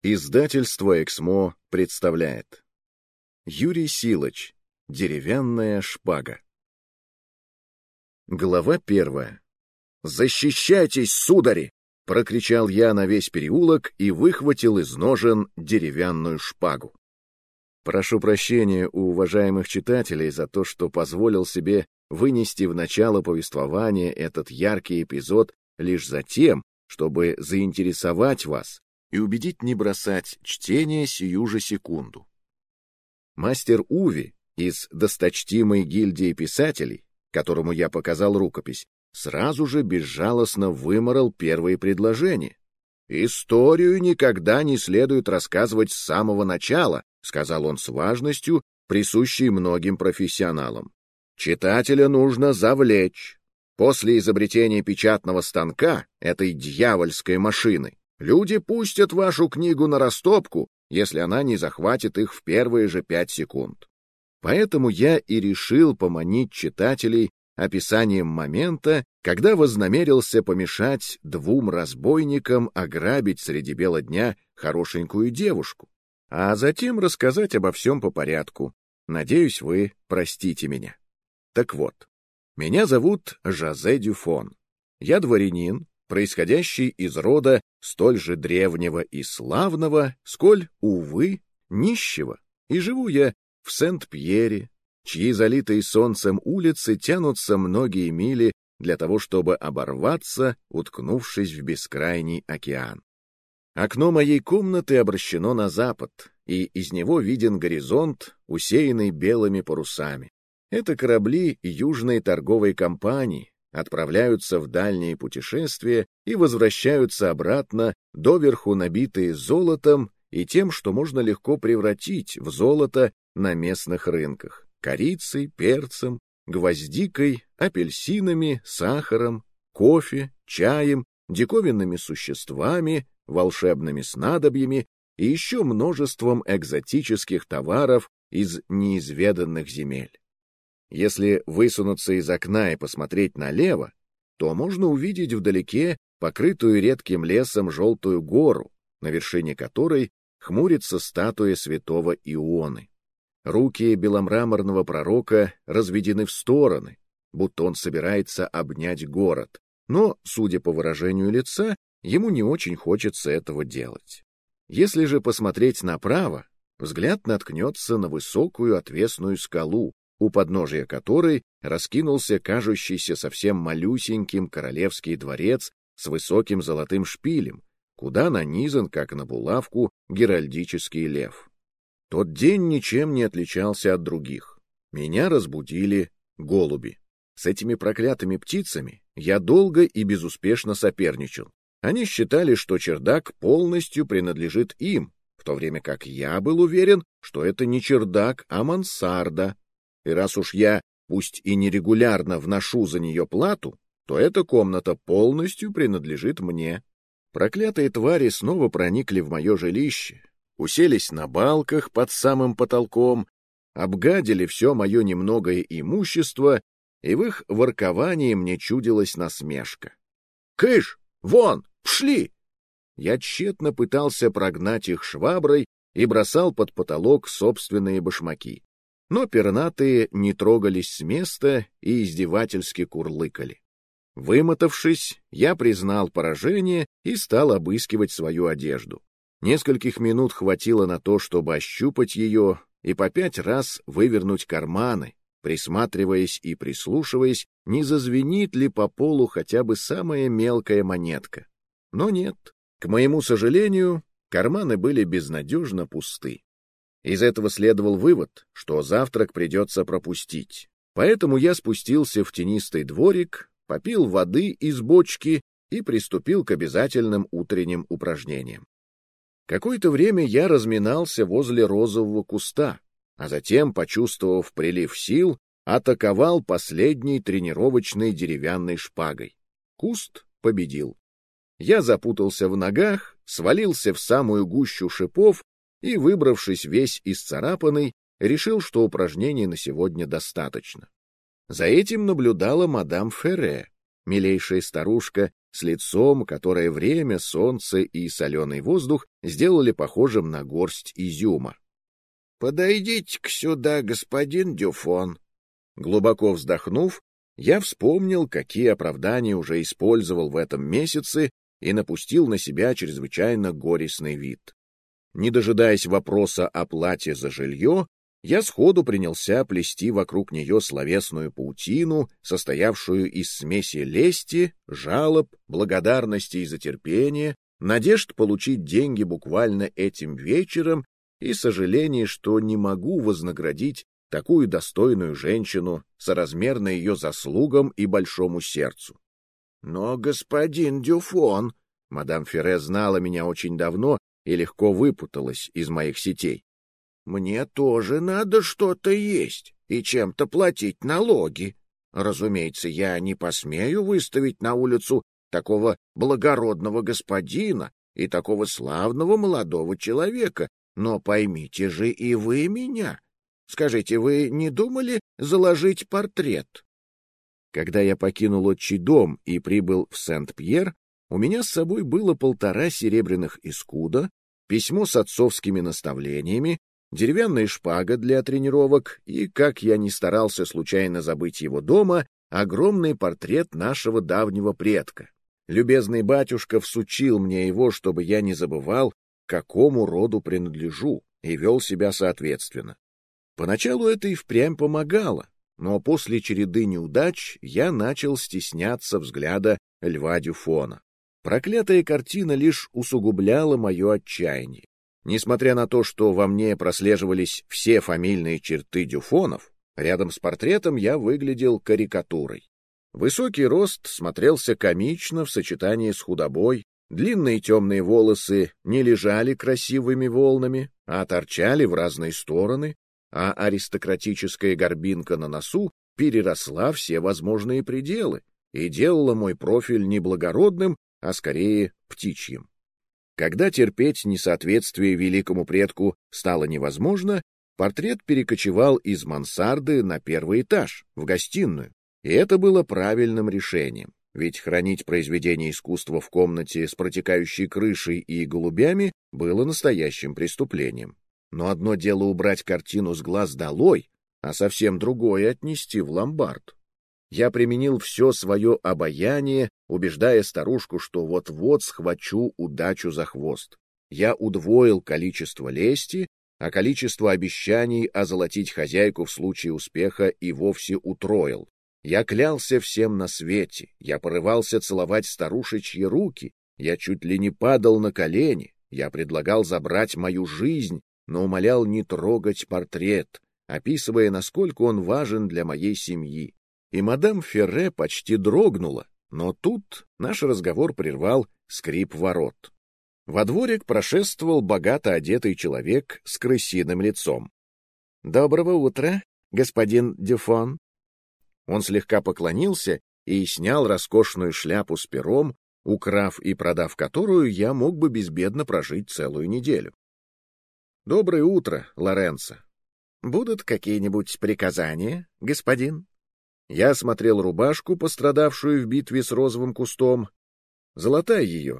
Издательство «Эксмо» представляет. Юрий Силач. Деревянная шпага. Глава 1. «Защищайтесь, судари!» — прокричал я на весь переулок и выхватил из ножен деревянную шпагу. Прошу прощения у уважаемых читателей за то, что позволил себе вынести в начало повествования этот яркий эпизод лишь за тем, чтобы заинтересовать вас и убедить не бросать чтение сию же секунду. Мастер Уви из досточтимой гильдии писателей, которому я показал рукопись, сразу же безжалостно выморал первые предложения. «Историю никогда не следует рассказывать с самого начала», — сказал он с важностью, присущей многим профессионалам. «Читателя нужно завлечь. После изобретения печатного станка, этой дьявольской машины, люди пустят вашу книгу на растопку, если она не захватит их в первые же 5 секунд. Поэтому я и решил поманить читателей описанием момента, когда вознамерился помешать 2 разбойникам ограбить среди бела дня хорошенькую девушку, а затем рассказать обо всем по порядку. Надеюсь, вы простите меня. Так вот, меня зовут Жозе Дюфон. Я дворянин, происходящий из рода столь же древнего и славного, сколь, увы, нищего, и живу я в Сент-Пьере, чьи залитые солнцем улицы тянутся многие мили для того, чтобы оборваться, уткнувшись в бескрайний океан. Окно моей комнаты обращено на запад, и из него виден горизонт, усеянный белыми парусами. Это корабли южной торговой компании, отправляются в дальние путешествия и возвращаются обратно, доверху набитые золотом и тем, что можно легко превратить в золото на местных рынках: корицей, перцем, гвоздикой, апельсинами, сахаром, кофе, чаем, диковинными существами, волшебными снадобьями и еще множеством экзотических товаров из неизведанных земель. Если высунуться из окна и посмотреть налево, то можно увидеть вдалеке покрытую редким лесом желтую гору, на вершине которой хмурится статуя святого Ионы. Руки беломраморного пророка разведены в стороны, будто он собирается обнять город, но, судя по выражению лица, ему не очень хочется этого делать. Если же посмотреть направо, взгляд наткнется на высокую отвесную скалу, у подножия которой раскинулся кажущийся совсем малюсеньким королевский дворец с высоким золотым шпилем, куда нанизан, как на булавку, геральдический лев. Тот день ничем не отличался от других. Меня разбудили голуби. С этими проклятыми птицами я долго и безуспешно соперничал. Они считали, что чердак полностью принадлежит им, в то время как я был уверен, что это не чердак, а мансарда. И раз уж я, пусть и нерегулярно, вношу за нее плату, то эта комната полностью принадлежит мне. Проклятые твари снова проникли в мое жилище, уселись на балках под самым потолком, обгадили все мое немногое имущество, и в их ворковании мне чудилась насмешка. «Кыш! Вон! Пшли!» Я тщетно пытался прогнать их шваброй и бросал под потолок собственные башмаки. Но пернатые не трогались с места и издевательски курлыкали. Вымотавшись, я признал поражение и стал обыскивать свою одежду. Нескольких минут хватило на то, чтобы ощупать ее и по 5 раз вывернуть карманы, присматриваясь и прислушиваясь, не зазвенит ли по полу хотя бы самая мелкая монетка. Но нет, к моему сожалению, карманы были безнадежно пусты. Из этого следовал вывод, что завтрак придется пропустить. Поэтому я спустился в тенистый дворик, попил воды из бочки и приступил к обязательным утренним упражнениям. Какое-то время я разминался возле розового куста, а затем, почувствовав прилив сил, атаковал последней тренировочной деревянной шпагой. Куст победил. Я запутался в ногах, свалился в самую гущу шипов и, выбравшись весь исцарапанный, решил, что упражнений на сегодня достаточно. За этим наблюдала мадам Ферре, милейшая старушка с лицом, которое время, солнце и соленый воздух сделали похожим на горсть изюма. — Подойдите-ка сюда, господин Дюфон. Глубоко вздохнув, я вспомнил, какие оправдания уже использовал в этом месяце, и напустил на себя чрезвычайно горестный вид. Не дожидаясь вопроса о плате за жилье, я сходу принялся плести вокруг нее словесную паутину, состоявшую из смеси лести, жалоб, благодарности за терпение, надежд получить деньги буквально этим вечером и сожаления, что не могу вознаградить такую достойную женщину соразмерно ее заслугам и большому сердцу. Но, господин Дюфон, мадам Ферре знала меня очень давно и легко выпуталась из моих сетей. Мне тоже надо что-то есть и чем-то платить налоги. Разумеется, я не посмею выставить на улицу такого благородного господина и такого славного молодого человека, но поймите же и вы меня. Скажите, вы не думали заложить портрет? Когда я покинул отчий дом и прибыл в Сент-Пьер, у меня с собой было 1,5 серебряных эскуда, письмо с отцовскими наставлениями, деревянная шпага для тренировок и, как я ни старался случайно забыть его дома, огромный портрет нашего давнего предка. Любезный батюшка всучил мне его, чтобы я не забывал, к какому роду принадлежу, и вел себя соответственно. Поначалу это и впрямь помогало, но после череды неудач я начал стесняться взгляда Льва Дюфона. Проклятая картина лишь усугубляла мое отчаяние. Несмотря на то, что во мне прослеживались все фамильные черты Дюфонов, рядом с портретом я выглядел карикатурой. Высокий рост смотрелся комично в сочетании с худобой, длинные темные волосы не лежали красивыми волнами, а торчали в разные стороны, а аристократическая горбинка на носу переросла все возможные пределы и делала мой профиль не благородным, а скорее птичьим. Когда терпеть несоответствие великому предку стало невозможно, портрет перекочевал из мансарды на 1-й этаж, в гостиную, и это было правильным решением, ведь хранить произведение искусства в комнате с протекающей крышей и голубями было настоящим преступлением. Но одно дело убрать картину с глаз долой, а совсем другое — отнести в ломбард. Я применил все свое обаяние, убеждая старушку, что вот-вот схвачу удачу за хвост. Я удвоил количество лести, а количество обещаний озолотить хозяйку в случае успеха и вовсе утроил. Я клялся всем на свете, я порывался целовать старушечьи руки, я чуть ли не падал на колени, я предлагал забрать мою жизнь, но умолял не трогать портрет, описывая, насколько он важен для моей семьи. И мадам Ферре почти дрогнула, но тут наш разговор прервал скрип ворот. Во дворик прошествовал богато одетый человек с крысиным лицом. — Доброго утра, господин Дюфон. Он слегка поклонился и снял роскошную шляпу с пером, украв и продав которую я мог бы безбедно прожить целую неделю. — Доброе утро, Лоренцо. Будут какие-нибудь приказания, господин? Я осмотрел рубашку, пострадавшую в битве с розовым кустом. Золотая ее.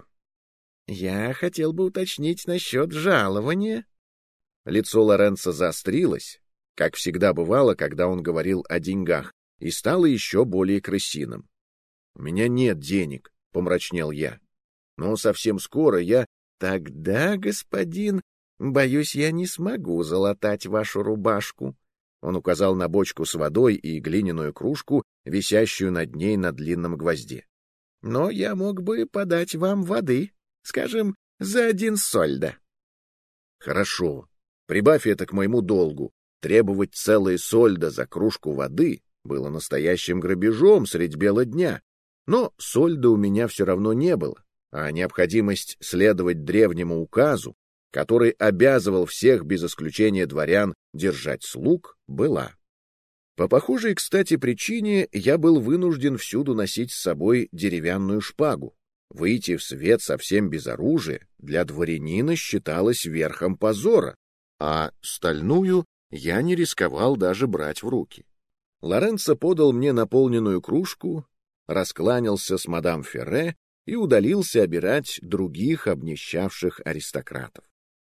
Я хотел бы уточнить насчет жалования. Лицо Лоренцо заострилось, как всегда бывало, когда он говорил о деньгах, и стало еще более крысиным. — У меня нет денег, — помрачнел я. — Но совсем скоро я... — Тогда, господин, боюсь, я не смогу залатать вашу рубашку. Он указал на бочку с водой и глиняную кружку, висящую над ней на длинном гвозде. — Но я мог бы подать вам воды, скажем, за 1 сольдо. — Хорошо. Прибавь это к моему долгу. Требовать целые сольдо за кружку воды было настоящим грабежом средь бела дня. Но сольдо у меня все равно не было, а необходимость следовать древнему указу, который обязывал всех без исключения дворян держать слуг, была. По похожей, кстати, причине я был вынужден всюду носить с собой деревянную шпагу. Выйти в свет совсем без оружия для дворянина считалось верхом позора, а стальную я не рисковал даже брать в руки. Лоренцо подал мне наполненную кружку, раскланялся с мадам Ферре и удалился обирать других обнищавших аристократов.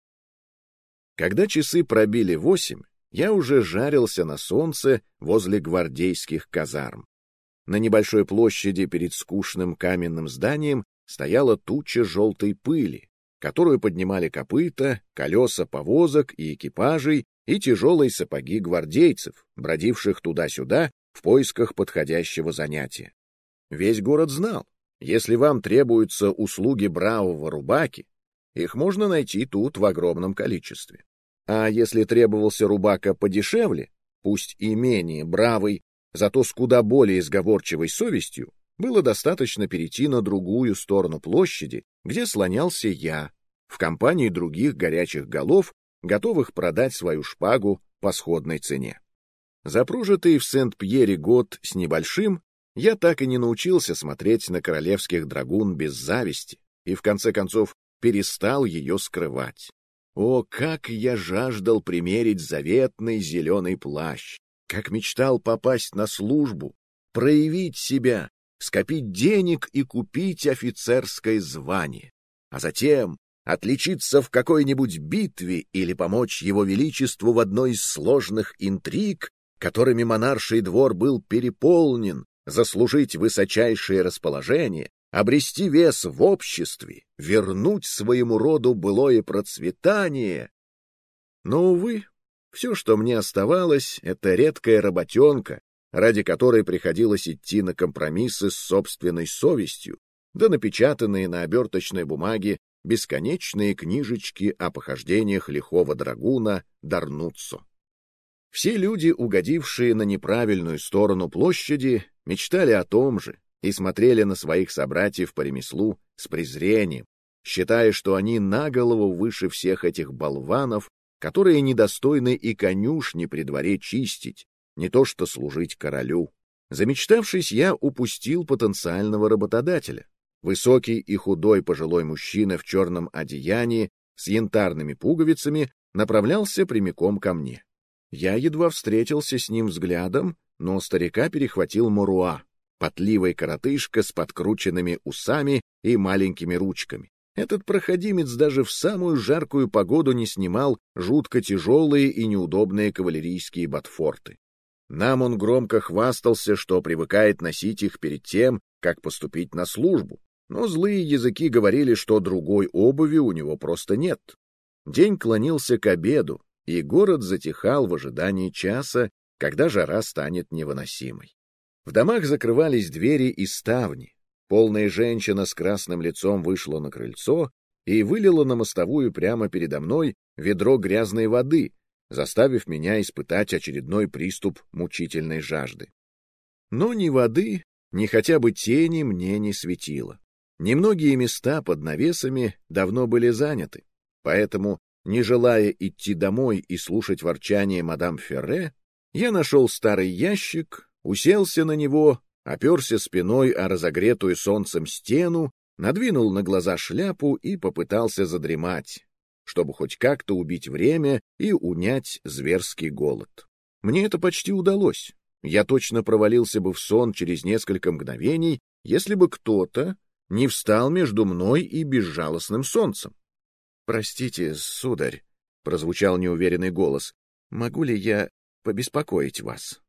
Когда часы пробили 8, я уже жарился на солнце возле гвардейских казарм. На небольшой площади перед скучным каменным зданием стояла туча желтой пыли, которую поднимали копыта, колеса повозок и экипажей и тяжелые сапоги гвардейцев, бродивших туда-сюда в поисках подходящего занятия. Весь город знал, если вам требуются услуги бравого рубаки, их можно найти тут в огромном количестве. А если требовался рубака подешевле, пусть и менее бравый, зато с куда более сговорчивой совестью, было достаточно перейти на другую сторону площади, где слонялся я, в компании других горячих голов, готовых продать свою шпагу по сходной цене. За прожитый в Сент-Пьере год с небольшим я так и не научился смотреть на королевских драгун без зависти и, в конце концов, перестал ее скрывать. О, как я жаждал примерить заветный зеленый плащ! Как мечтал попасть на службу, проявить себя, скопить денег и купить офицерское звание, а затем отличиться в какой-нибудь битве или помочь его величеству в одной из сложных интриг, которыми монарший двор был переполнен, заслужить высочайшее расположение, обрести вес в обществе, вернуть своему роду былое процветание. Но, увы, все, что мне оставалось, — это редкая работенка, ради которой приходилось идти на компромиссы с собственной совестью, да напечатанные на оберточной бумаге бесконечные книжечки о похождениях лихого драгуна Дарнуццо. Все люди, угодившие на неправильную сторону площади, мечтали о том же и смотрели на своих собратьев по ремеслу с презрением, считая, что они на голову выше всех этих болванов, которые недостойны и конюшни при дворе чистить, не то что служить королю. Замечтавшись, я упустил потенциального работодателя. Высокий и худой пожилой мужчина в черном одеянии с янтарными пуговицами направлялся прямиком ко мне. Я едва встретился с ним взглядом, но старика перехватил Моруа, потливый коротышка с подкрученными усами и маленькими ручками. Этот проходимец даже в самую жаркую погоду не снимал жутко тяжелые и неудобные кавалерийские ботфорты. Нам он громко хвастался, что привыкает носить их перед тем, как поступить на службу, но злые языки говорили, что другой обуви у него просто нет. День клонился к обеду, и город затихал в ожидании часа, когда жара станет невыносимой. В домах закрывались двери и ставни. Полная женщина с красным лицом вышла на крыльцо и вылила на мостовую прямо передо мной ведро грязной воды, заставив меня испытать очередной приступ мучительной жажды. Но ни воды, ни хотя бы тени мне не светило. Немногие места под навесами давно были заняты, поэтому, не желая идти домой и слушать ворчание мадам Ферре, я нашел старый ящик, уселся на него, оперся спиной о разогретую солнцем стену, надвинул на глаза шляпу и попытался задремать, чтобы хоть как-то убить время и унять зверский голод. Мне это почти удалось. Я точно провалился бы в сон через несколько мгновений, если бы кто-то не встал между мной и безжалостным солнцем. — Простите, сударь, — прозвучал неуверенный голос, — могу ли я побеспокоить вас?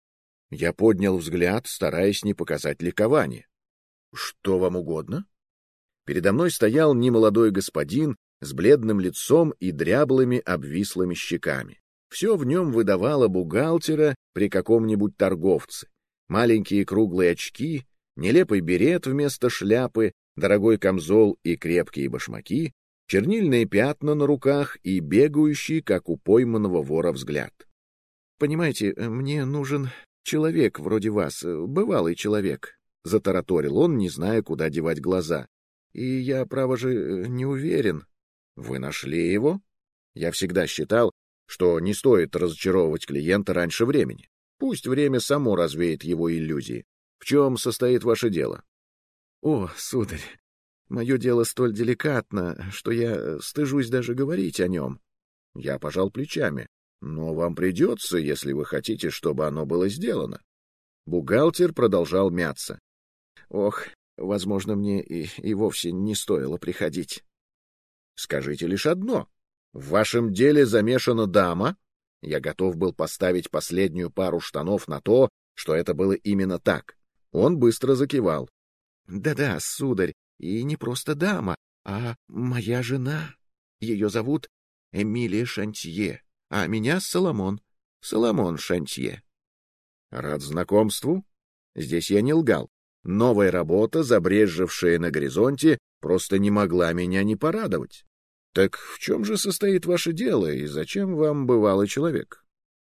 Я поднял взгляд, стараясь не показать ликования. — Что вам угодно? Передо мной стоял немолодой господин с бледным лицом и дряблыми обвислыми щеками. Все в нем выдавало бухгалтера при каком-нибудь торговце. Маленькие круглые очки, нелепый берет вместо шляпы, дорогой камзол и крепкие башмаки, чернильные пятна на руках и бегающий, как у пойманного вора, взгляд. — Понимаете, мне нужен человек вроде вас, бывалый человек, — затараторил он, не зная, куда девать глаза. — И я, право же, не уверен. — Вы нашли его? Я всегда считал, что не стоит разочаровывать клиента раньше времени. Пусть время само развеет его иллюзии. В чем состоит ваше дело? — О, сударь, мое дело столь деликатно, что я стыжусь даже говорить о нем. Я пожал плечами. Но вам придется, если вы хотите, чтобы оно было сделано. Бухгалтер продолжал мяться. Ох, Возможно, мне и вовсе не стоило приходить. Скажите лишь одно. В вашем деле замешана дама. Я готов был поставить последнюю пару штанов на то, что это было именно так. Он быстро закивал. Да-да, сударь, и не просто дама, а моя жена. Ее зовут Эмилия Шантье, а меня Соломон. Соломон Шантье. Рад знакомству. Здесь я не лгал. Новая работа, забрезжившая на горизонте, просто не могла меня не порадовать. Так в чем же состоит ваше дело, и зачем вам бывалый человек?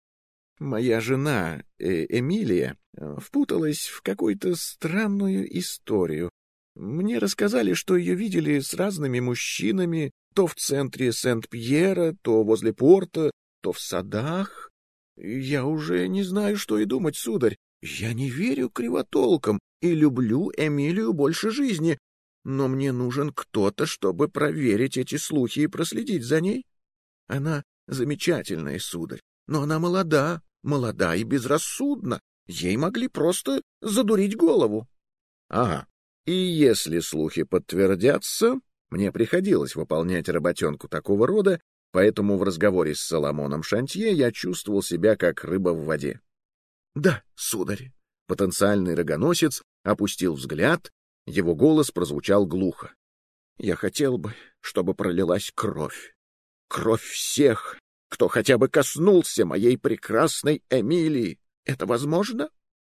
Моя жена, Эмилия, впуталась в какую-то странную историю. Мне рассказали, что ее видели с разными мужчинами, то в центре Сент-Пьера, то возле порта, то в садах. Я уже не знаю, что и думать, сударь. Я не верю кривотолкам и люблю Эмилию больше жизни, но мне нужен кто-то, чтобы проверить эти слухи и проследить за ней. Она замечательная, сударь, но она молода и безрассудна. Ей могли просто задурить голову. Ага. И если слухи подтвердятся, мне приходилось выполнять работенку такого рода, поэтому в разговоре с Соломоном Шантье я чувствовал себя как рыба в воде. Да, сударь. Потенциальный рогоносец опустил взгляд, его голос прозвучал глухо. Я хотел бы, чтобы пролилась кровь. Кровь всех, кто хотя бы коснулся моей прекрасной Эмилии. Это возможно?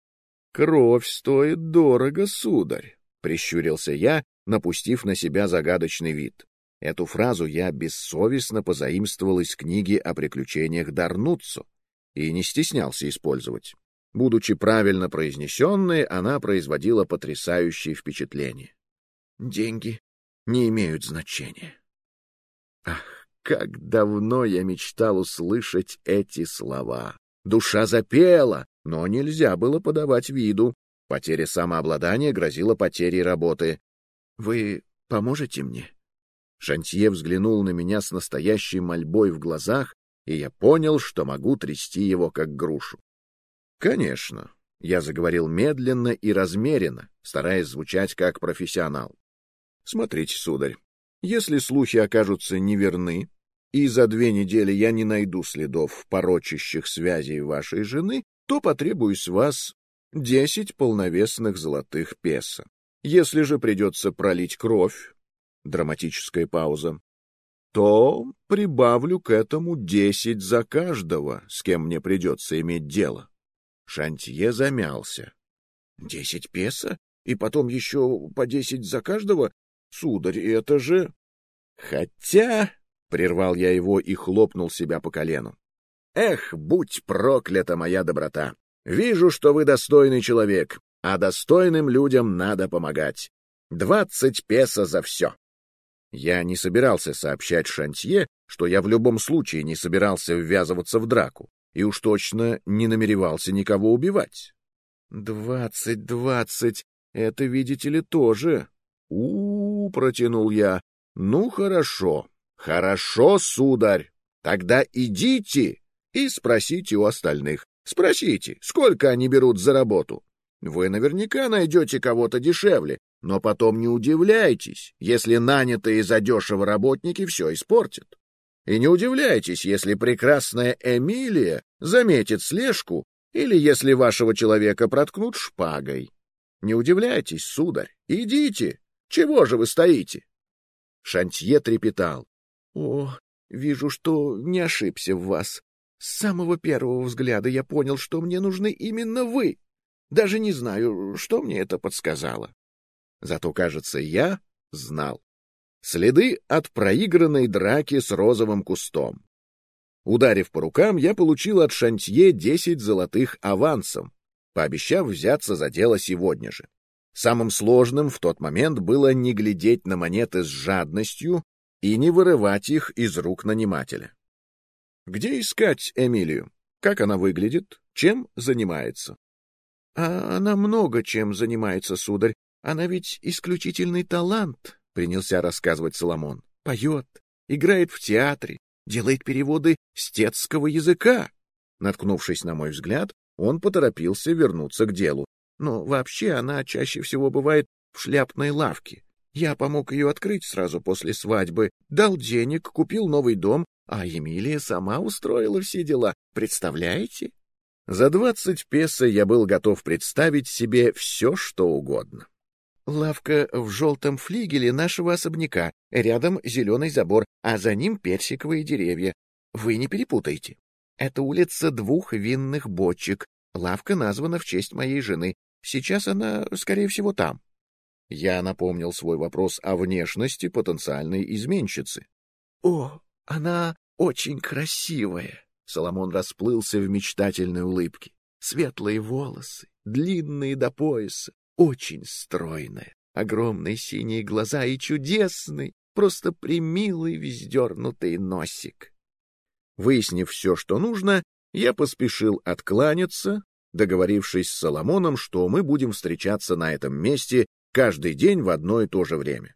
Кровь стоит дорого, сударь, прищурился я, напустив на себя загадочный вид. Эту фразу я бессовестно позаимствовал из книги о приключениях Дарнуццо и не стеснялся использовать. Будучи правильно произнесенной, она производила потрясающее впечатление. Деньги не имеют значения. Ах, как давно я мечтал услышать эти слова. Душа запела, но нельзя было подавать виду. Потеря самообладания грозила потерей работы. Вы поможете мне? Шантье взглянул на меня с настоящей мольбой в глазах, и я понял, что могу трясти его как грушу. Конечно, я заговорил медленно и размеренно, стараясь звучать как профессионал. Смотрите, сударь, если слухи окажутся неверны, и за 2 недели я не найду следов порочащих связей вашей жены, то потребую с вас 10 полновесных золотых песо. Если же придется пролить кровь, драматическая пауза, то прибавлю к этому 10 за каждого, с кем мне придется иметь дело. Шантье замялся. 10 песо? И потом еще по 10 за каждого? Сударь, это же... Хотя... — прервал я его и хлопнул себя по колену. Эх, будь проклята моя доброта! Вижу, что вы достойный человек, а достойным людям надо помогать. 20 песо за все. Я не собирался сообщать Шантье, что я в любом случае не собирался ввязываться в драку, и уж точно не намеревался никого убивать. 20, это, видите ли, тоже. Протянул я. Ну, хорошо, сударь. Тогда идите и спросите у остальных. Спросите, сколько они берут за работу. Вы наверняка найдете кого-то дешевле, но потом не удивляйтесь, если нанятые задешево работники все испортят. И не удивляйтесь, если прекрасная Эмилия заметит слежку или если вашего человека проткнут шпагой. Не удивляйтесь, сударь, идите. Чего же вы стоите? Шантье трепетал. О, вижу, что не ошибся в вас. С самого первого взгляда я понял, что мне нужны именно вы. Даже не знаю, что мне это подсказало. Зато, кажется, я знал. Следы от проигранной драки с розовым кустом. Ударив по рукам, я получил от Шантье 10 золотых авансом, пообещав взяться за дело сегодня же. Самым сложным в тот момент было не глядеть на монеты с жадностью и не вырывать их из рук нанимателя. Где искать Эмилию? Как она выглядит? Чем занимается? Она много чем занимается, сударь. Она ведь исключительный талант, принялся рассказывать Соломон. Поет, играет в театре, делает переводы с тетского языка. Наткнувшись на мой взгляд, он поторопился вернуться к делу. Но вообще она чаще всего бывает в шляпной лавке. Я помог ее открыть сразу после свадьбы, дал денег, купил новый дом, а Эмилия сама устроила все дела. Представляете? За 20 песо я был готов представить себе все, что угодно. Лавка в желтом флигеле нашего особняка, рядом зеленый забор, а за ним персиковые деревья. Вы не перепутайте. Это улица Двух винных бочек. Лавка названа в честь моей жены. Сейчас она, скорее всего, там. Я напомнил свой вопрос о внешности потенциальной изменщицы. — О, она очень красивая! — Соломон расплылся в мечтательной улыбке. Светлые волосы, длинные до пояса, очень стройная, огромные синие глаза и чудесный, просто примилый вздернутый носик. Выяснив все, что нужно, я поспешил откланяться, договорившись с Соломоном, что мы будем встречаться на этом месте каждый день в одно и то же время.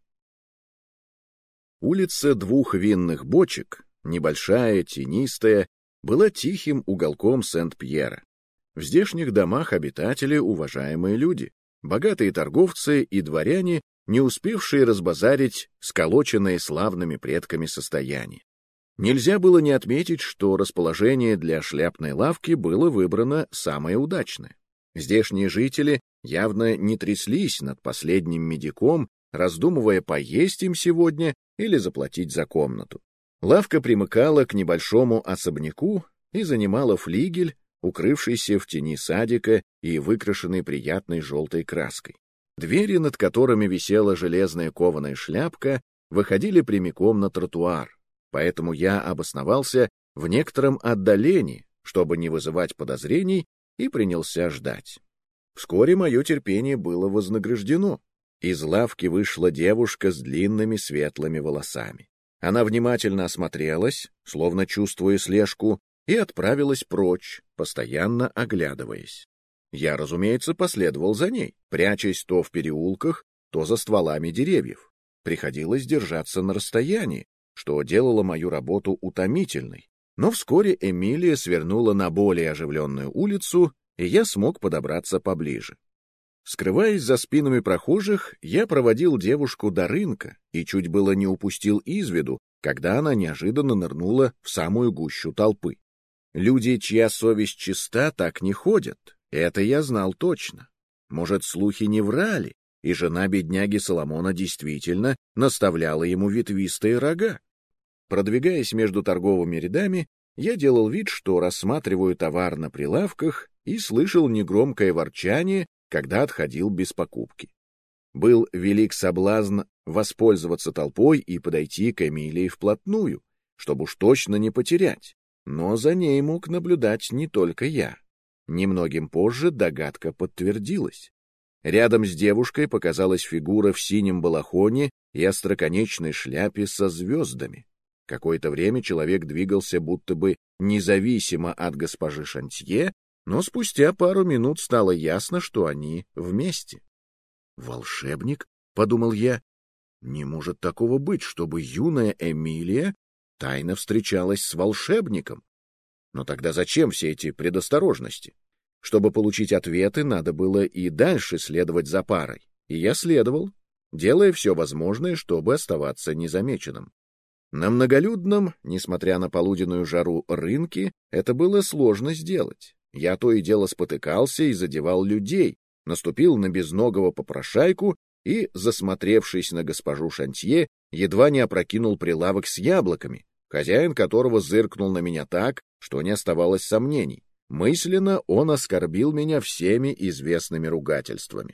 Улица Двух винных бочек, небольшая, тенистая, была тихим уголком Сент-Пьера. В здешних домах обитатели уважаемые люди, богатые торговцы и дворяне, не успевшие разбазарить сколоченные славными предками состояние. Нельзя было не отметить, что расположение для шляпной лавки было выбрано самое удачное. Здешние жители явно не тряслись над последним медиком, раздумывая, поесть им сегодня или заплатить за комнату. Лавка примыкала к небольшому особняку и занимала флигель, укрывшийся в тени садика и выкрашенный приятной желтой краской. Двери, над которыми висела железная кованая шляпка, выходили прямиком на тротуар, поэтому я обосновался в некотором отдалении, чтобы не вызывать подозрений, и принялся ждать. Вскоре мое терпение было вознаграждено. Из лавки вышла девушка с длинными светлыми волосами. Она внимательно осмотрелась, словно чувствуя слежку, и отправилась прочь, постоянно оглядываясь. Я, разумеется, последовал за ней, прячась то в переулках, то за стволами деревьев. Приходилось держаться на расстоянии, что делало мою работу утомительной. Но вскоре Эмилия свернула на более оживленную улицу, и я смог подобраться поближе. Скрываясь за спинами прохожих, я проводил девушку до рынка и чуть было не упустил из виду, когда она неожиданно нырнула в самую гущу толпы. Люди, чья совесть чиста, так не ходят. Это я знал точно. Может, слухи не врали, и жена бедняги Соломона действительно наставляла ему ветвистые рога. Продвигаясь между торговыми рядами, я делал вид, что рассматриваю товар на прилавках и слышал негромкое ворчание, когда отходил без покупки. Был велик соблазн воспользоваться толпой и подойти к Эмилии вплотную, чтобы уж точно не потерять, но за ней мог наблюдать не только я. Немногим позже догадка подтвердилась. Рядом с девушкой показалась фигура в синем балахоне и остроконечной шляпе со звездами. Какое-то время человек двигался будто бы независимо от госпожи Шантье, но спустя пару минут стало ясно, что они вместе. «Волшебник?» — подумал я. «Не может такого быть, чтобы юная Эмилия тайно встречалась с волшебником. Но тогда зачем все эти предосторожности? Чтобы получить ответы, надо было и дальше следовать за парой. И я следовал, делая все возможное, чтобы оставаться незамеченным. На многолюдном, несмотря на полуденную жару, рынке это было сложно сделать. Я то и дело спотыкался и задевал людей, наступил на безногого попрошайку и, засмотревшись на госпожу Шантье, едва не опрокинул прилавок с яблоками, хозяин которого зыркнул на меня так, что не оставалось сомнений. Мысленно он оскорбил меня всеми известными ругательствами.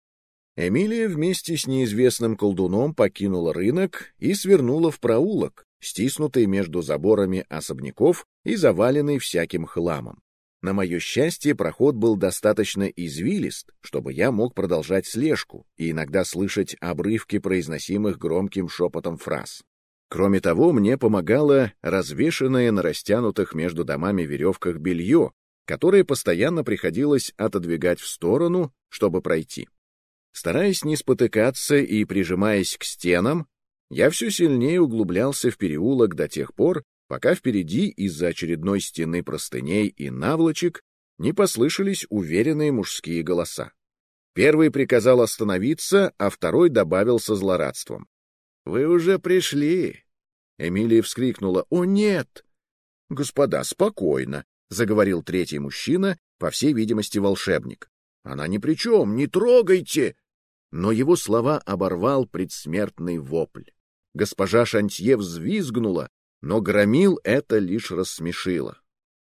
Эмилия вместе с неизвестным колдуном покинула рынок и свернула в проулок, стиснутый между заборами особняков и заваленный всяким хламом. На мое счастье, проход был достаточно извилист, чтобы я мог продолжать слежку и иногда слышать обрывки произносимых громким шепотом фраз. Кроме того, мне помогало развешанное на растянутых между домами веревках белье, которое постоянно приходилось отодвигать в сторону, чтобы пройти. Стараясь не спотыкаться и прижимаясь к стенам, я все сильнее углублялся в переулок до тех пор, пока впереди из-за очередной стены простыней и наволочек не послышались уверенные мужские голоса. Первый приказал остановиться, а второй добавил со злорадством: «Вы уже пришли!» Эмилия вскрикнула: «О, нет!» «Господа, спокойно!» — заговорил третий мужчина, по всей видимости, волшебник. «Она ни при чем, не трогайте!» Но его слова оборвал предсмертный вопль. Госпожа Шантье взвизгнула, но громил это лишь рассмешило.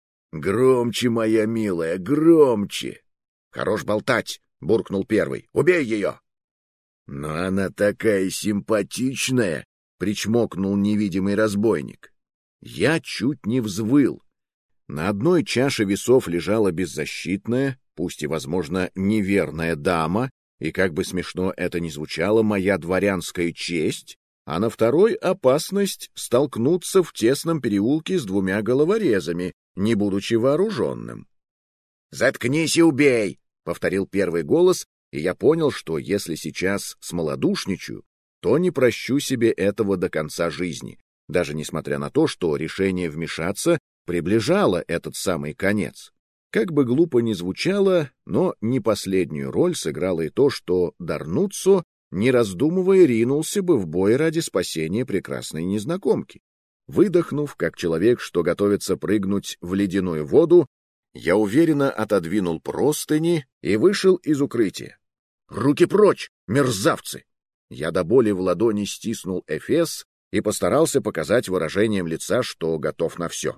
«Громче, моя милая, громче!» «Хорош болтать!» — буркнул первый. «Убей ее!» «Но она такая симпатичная!» — причмокнул невидимый разбойник. Я чуть не взвыл. На одной чаше весов лежала беззащитная, пусть и, возможно, неверная дама, и, как бы смешно это ни звучало, моя дворянская честь, а на второй — опасность столкнуться в тесном переулке с двумя головорезами, не будучи вооруженным. «Заткнись и убей!» — повторил первый голос, и я понял, что если сейчас смолодушничаю, то не прощу себе этого до конца жизни, даже несмотря на то, что решение вмешаться приближало этот самый конец. Как бы глупо ни звучало, но не последнюю роль сыграло и то, что Дарнуццо, не раздумывая, ринулся бы в бой ради спасения прекрасной незнакомки. Выдохнув, как человек, что готовится прыгнуть в ледяную воду, я уверенно отодвинул простыни и вышел из укрытия. «Руки прочь, мерзавцы!» Я до боли в ладони стиснул эфес и постарался показать выражением лица, что готов на все.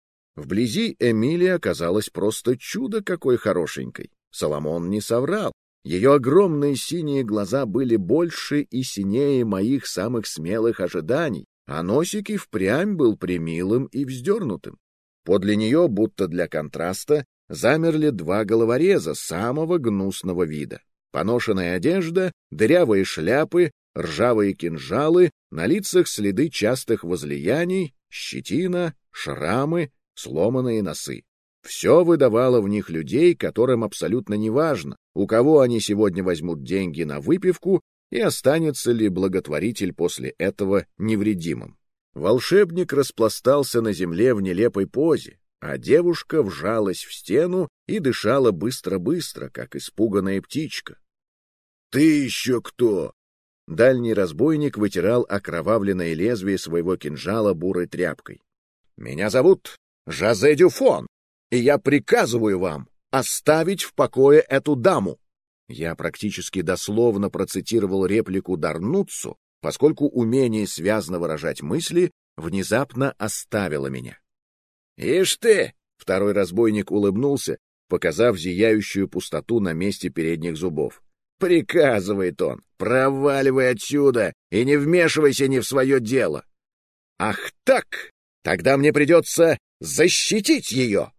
Вблизи Эмилия оказалась просто чудо какой хорошенькой. Соломон не соврал. Ее огромные синие глаза были больше и синее моих самых смелых ожиданий, а носик и впрямь был премилым и вздернутым. Подле нее, будто для контраста, замерли два головореза самого гнусного вида. Поношенная одежда, дырявые шляпы, ржавые кинжалы, на лицах следы частых возлияний, щетина, шрамы, сломанные носы. Все выдавало в них людей, которым абсолютно неважно, у кого они сегодня возьмут деньги на выпивку и останется ли благотворитель после этого невредимым. Волшебник распластался на земле в нелепой позе, а девушка вжалась в стену и дышала быстро-быстро, как испуганная птичка. «Ты еще кто?» Дальний разбойник вытирал окровавленное лезвие своего кинжала бурой тряпкой. «Меня зовут Жозе Дюфон, и я приказываю вам оставить в покое эту даму». Я практически дословно процитировал реплику Дарнуццо, поскольку умение связно выражать мысли внезапно оставило меня. «Ишь ты!» — второй разбойник улыбнулся, показав зияющую пустоту на месте передних зубов. «Приказывает он, проваливай отсюда и не вмешивайся ни в свое дело». «Ах так! Тогда мне придется защитить ее!»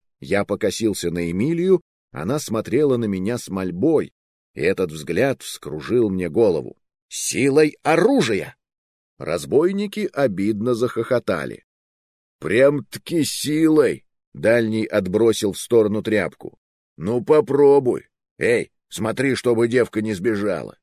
Я покосился на Эмилию, она смотрела на меня с мольбой, и этот взгляд вскружил мне голову. «Силой оружия!» Разбойники обидно захохотали. «Прям-таки силой!» — дальний отбросил в сторону тряпку. «Ну, попробуй! Эй, смотри, чтобы девка не сбежала!»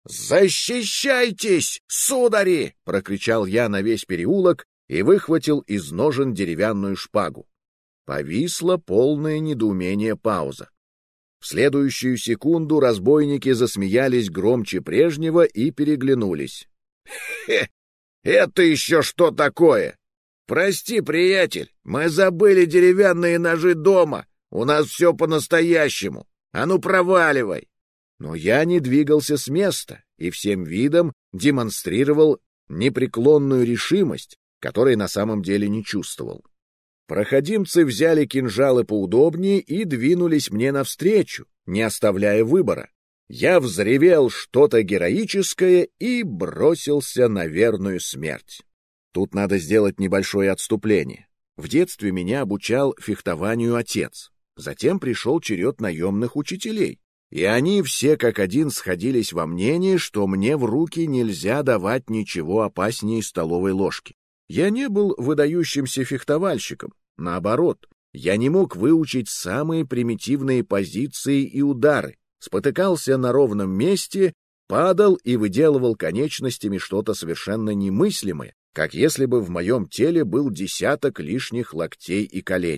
«Защищайтесь, судари!» — прокричал я на весь переулок и выхватил из ножен деревянную шпагу. Повисла полное недоумение пауза. В следующую секунду разбойники засмеялись громче прежнего и переглянулись. «Хе! Это еще что такое? Прости, приятель, мы забыли деревянные ножи дома. У нас все по-настоящему. А ну, проваливай!» Но я не двигался с места и всем видом демонстрировал непреклонную решимость, которой на самом деле не чувствовал. Проходимцы взяли кинжалы поудобнее и двинулись мне навстречу, не оставляя выбора. Я взревел что-то героическое и бросился на верную смерть. Тут надо сделать небольшое отступление. В детстве меня обучал фехтованию отец. Затем пришел черед наемных учителей. И они все как один сходились во мнении, что мне в руки нельзя давать ничего опаснее столовой ложки. Я не был выдающимся фехтовальщиком. Наоборот, я не мог выучить самые примитивные позиции и удары, спотыкался на ровном месте, падал и выделывал конечностями что-то совершенно немыслимое, как если бы в моем теле был десяток лишних локтей и коленей.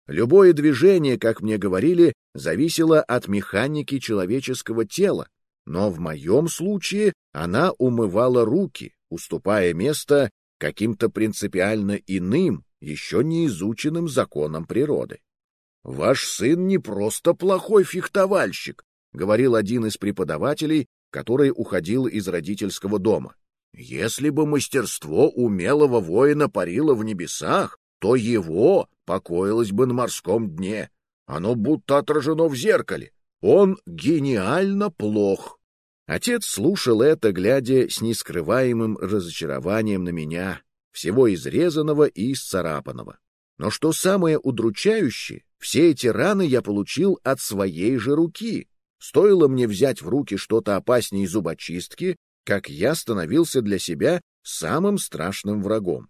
Любое движение, как мне говорили, зависело от механики человеческого тела, но в моем случае она умывала руки, уступая место каким-то принципиально иным, еще не изученным законам природы. «Ваш сын не просто плохой фехтовальщик», — говорил один из преподавателей, который уходил из родительского дома. «Если бы мастерство умелого воина парило в небесах, то его покоилось бы на морском дне. Оно будто отражено в зеркале. Он гениально плох». Отец слушал это, глядя с нескрываемым разочарованием на меня, всего изрезанного и исцарапанного. Но что самое удручающее, все эти раны я получил от своей же руки. Стоило мне взять в руки что-то опаснее зубочистки, как я становился для себя самым страшным врагом.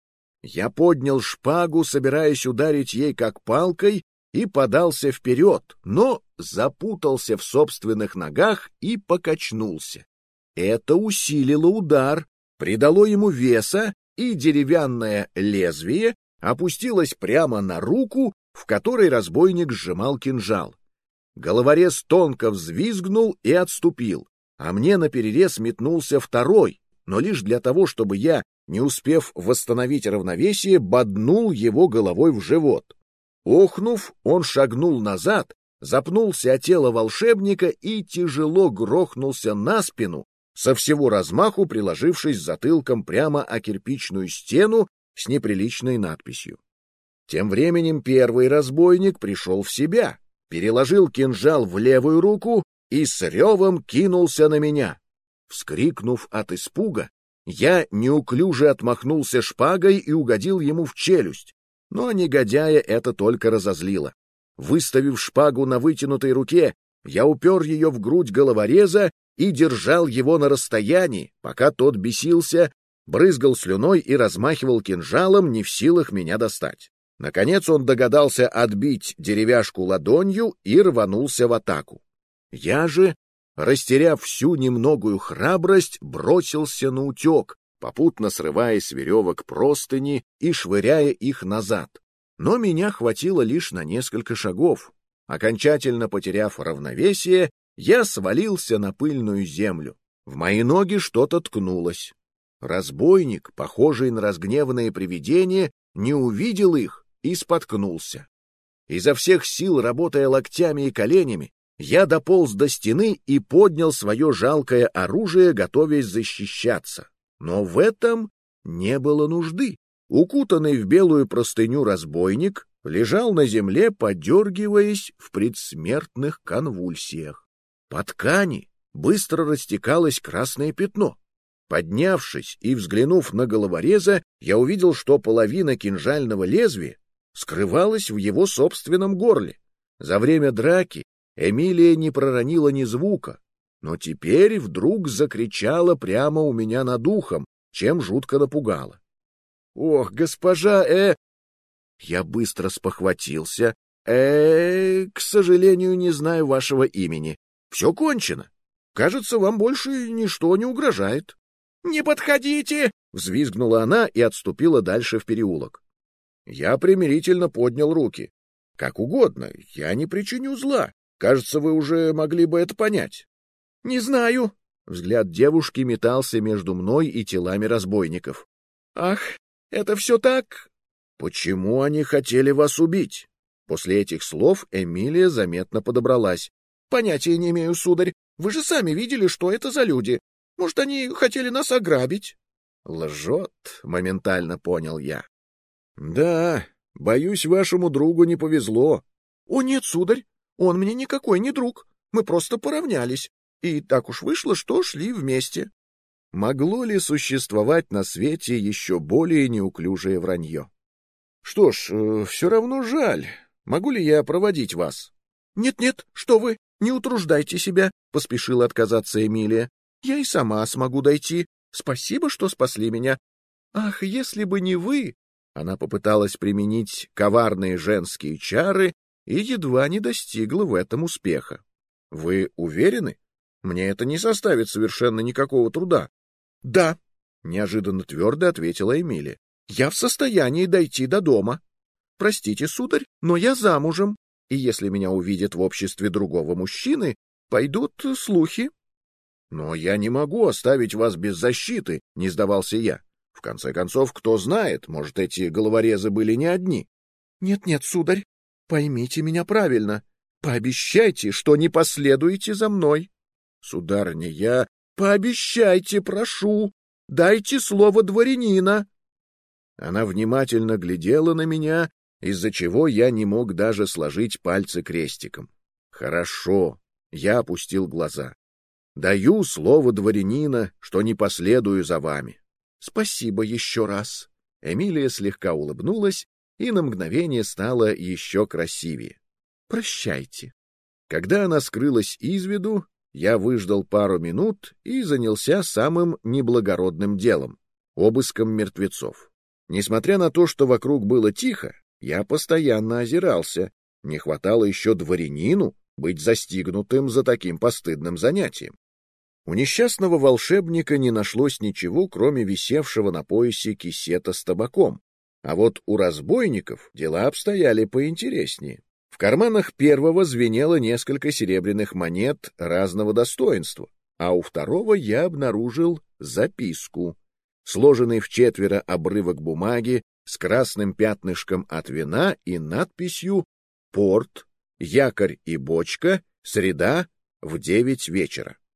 Я поднял шпагу, собираясь ударить ей как палкой, и подался вперед, но запутался в собственных ногах и покачнулся. Это усилило удар, придало ему веса, и деревянное лезвие опустилось прямо на руку, в которой разбойник сжимал кинжал. Головорез тонко взвизгнул и отступил, а мне наперерез метнулся второй, но лишь для того, чтобы я, не успев восстановить равновесие, боднул его головой в живот. Охнув, он шагнул назад, запнулся о тело волшебника и тяжело грохнулся на спину, со всего размаху приложившись затылком прямо о кирпичную стену с неприличной надписью. Тем временем первый разбойник пришел в себя, переложил кинжал в левую руку и с ревом кинулся на меня. Вскрикнув от испуга, я неуклюже отмахнулся шпагой и угодил ему в челюсть, но негодяя это только разозлило. Выставив шпагу на вытянутой руке, я упер ее в грудь головореза и держал его на расстоянии, пока тот бесился, брызгал слюной и размахивал кинжалом, не в силах меня достать. Наконец он догадался отбить деревяшку ладонью и рванулся в атаку. Я же, растеряв всю немногую храбрость, бросился наутек, попутно срывая с веревок простыни и швыряя их назад. Но меня хватило лишь на несколько шагов. Окончательно потеряв равновесие, я свалился на пыльную землю. В мои ноги что-то ткнулось. Разбойник, похожий на разгневанное привидение, не увидел их и споткнулся. Изо всех сил, работая локтями и коленями, я дополз до стены и поднял свое жалкое оружие, готовясь защищаться. Но в этом не было нужды. Укутанный в белую простыню разбойник лежал на земле, подергиваясь в предсмертных конвульсиях. По ткани быстро растекалось красное пятно. Поднявшись и взглянув на головореза, я увидел, что половина кинжального лезвия скрывалась в его собственном горле. За время драки Эмилия не проронила ни звука, но теперь вдруг закричала прямо у меня над ухом, чем жутко напугала. «Ох, госпожа, Я быстро спохватился. К сожалению, не знаю вашего имени. Все кончено. Кажется, вам больше ничто не угрожает». «Не подходите!» — взвизгнула она и отступила дальше в переулок. Я примирительно поднял руки. «Как угодно, я не причиню зла. Кажется, вы уже могли бы это понять». «Не знаю». Взгляд девушки метался между мной и телами разбойников. «Ах, это все так?» «Почему они хотели вас убить?» После этих слов Эмилия заметно подобралась. «Понятия не имею, сударь. Вы же сами видели, что это за люди. Может, они хотели нас ограбить?» «Лжет», — моментально понял я. «Да, боюсь, вашему другу не повезло». «О нет, сударь, он мне никакой не друг. Мы просто поравнялись. И так уж вышло, что шли вместе». Могло ли существовать на свете еще более неуклюжее вранье? «Что ж, все равно жаль. Могу ли я проводить вас?» «Нет-нет, что вы, не утруждайте себя», — поспешила отказаться Эмилия. «Я и сама смогу дойти. Спасибо, что спасли меня. Ах, если бы не вы!» Она попыталась применить коварные женские чары и едва не достигла в этом успеха. «Вы уверены? Мне это не составит совершенно никакого труда». «Да», — неожиданно твердо ответила Эмилия. «Я в состоянии дойти до дома». простите, сударь, но я замужем, и если меня увидят в обществе другого мужчины, пойдут слухи. Но я не могу оставить вас без защиты, не сдавался я. В конце концов, кто знает, может, эти головорезы были не одни. Нет-нет, сударь, поймите меня правильно. Пообещайте, что не последуете за мной. Сударыня, я... Пообещайте, прошу, дайте слово дворянина. Она внимательно глядела на меня, из-за чего я не мог даже сложить пальцы крестиком. Хорошо, я опустил глаза. Даю слово дворянина, что не последую за вами. Спасибо еще раз. Эмилия слегка улыбнулась и на мгновение стала еще красивее. Прощайте. Когда она скрылась из виду, я выждал пару минут и занялся самым неблагородным делом — обыском мертвецов. Несмотря на то, что вокруг было тихо, я постоянно озирался. Не хватало еще дворянину быть застигнутым за таким постыдным занятием. У несчастного волшебника не нашлось ничего, кроме висевшего на поясе кисета с табаком. А вот у разбойников дела обстояли поинтереснее. В карманах первого звенело несколько серебряных монет разного достоинства, а у второго я обнаружил записку. Сложенный вчетверо обрывок бумаги с красным пятнышком от вина и надписью «Порт, якорь и бочка, среда в 9 вечера».